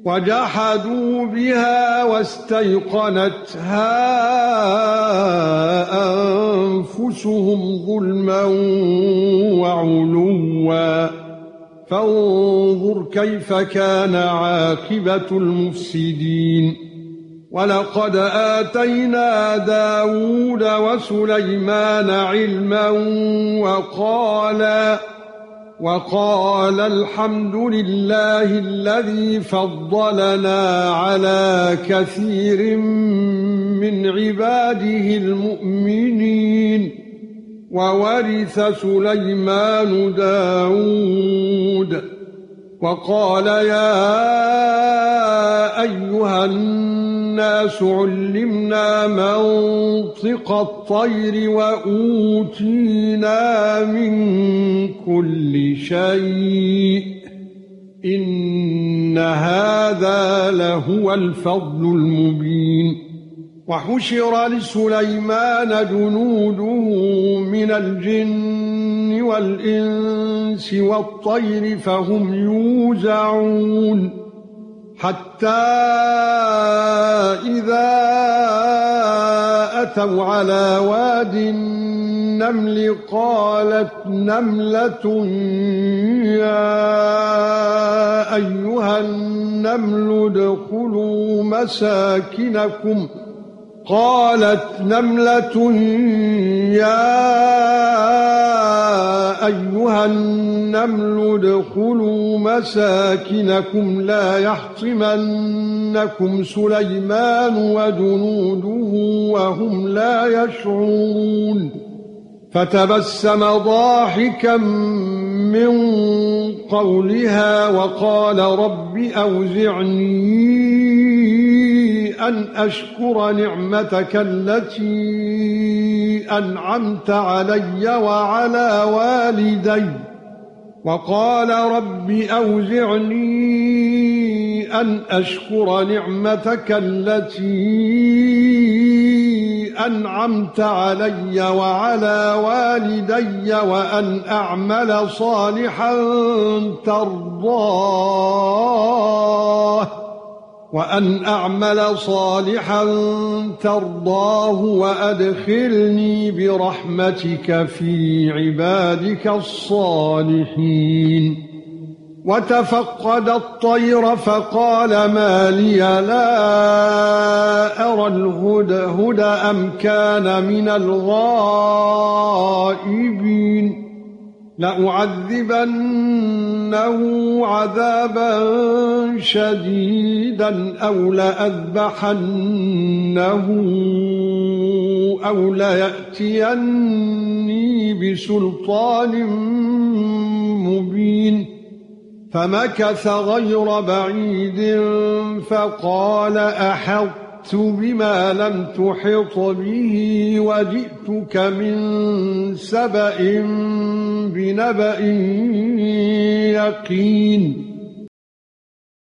وجحدوا بها واستيقنتها أنفسهم ظلما وعلوا فانظر كيف كان عاقبة المفسدين ولقد آتينا داود وسليمان علما وقال الحمد لله الذي فضلنا على كثير من عباده المؤمنين وورث سليمان داود وقال يا أيها الناس علمنا منطق الطير وأوتينا من كل شيء إن هذا لهو الفضل المبين وحشر لسليمان جنوده من الجن والإنس والطير فهم يوزعون حتى إذا أتوا على واد النمل قالت نملة يا أيها النمل ادخلوا مساكنكم لا يحطمنكم سليمان وجنوده وهم لا يشعرون فتبسم ضاحكا من قولها وقال رب أوزعني أن أشكر نعمتك التي أنعمت علي وعلى والدي وقال رب أوزعني أن أشكر نعمتك التي أنعمت علي وعلى والدي وأن أعمل صالحا ترضاه وأدخلني برحمتك في عبادك الصالحين وتفقد الطير فقال ما لي لا أرى الهدهد أم كان من الغائبين لأعذبنه عذابا شديدا أو لأذبحنه أو ليأتيني بسلطان مبين فمكث غير بعيد فقال أحطت بما لم تحط به وجئتك من سبأ بنبأ يقين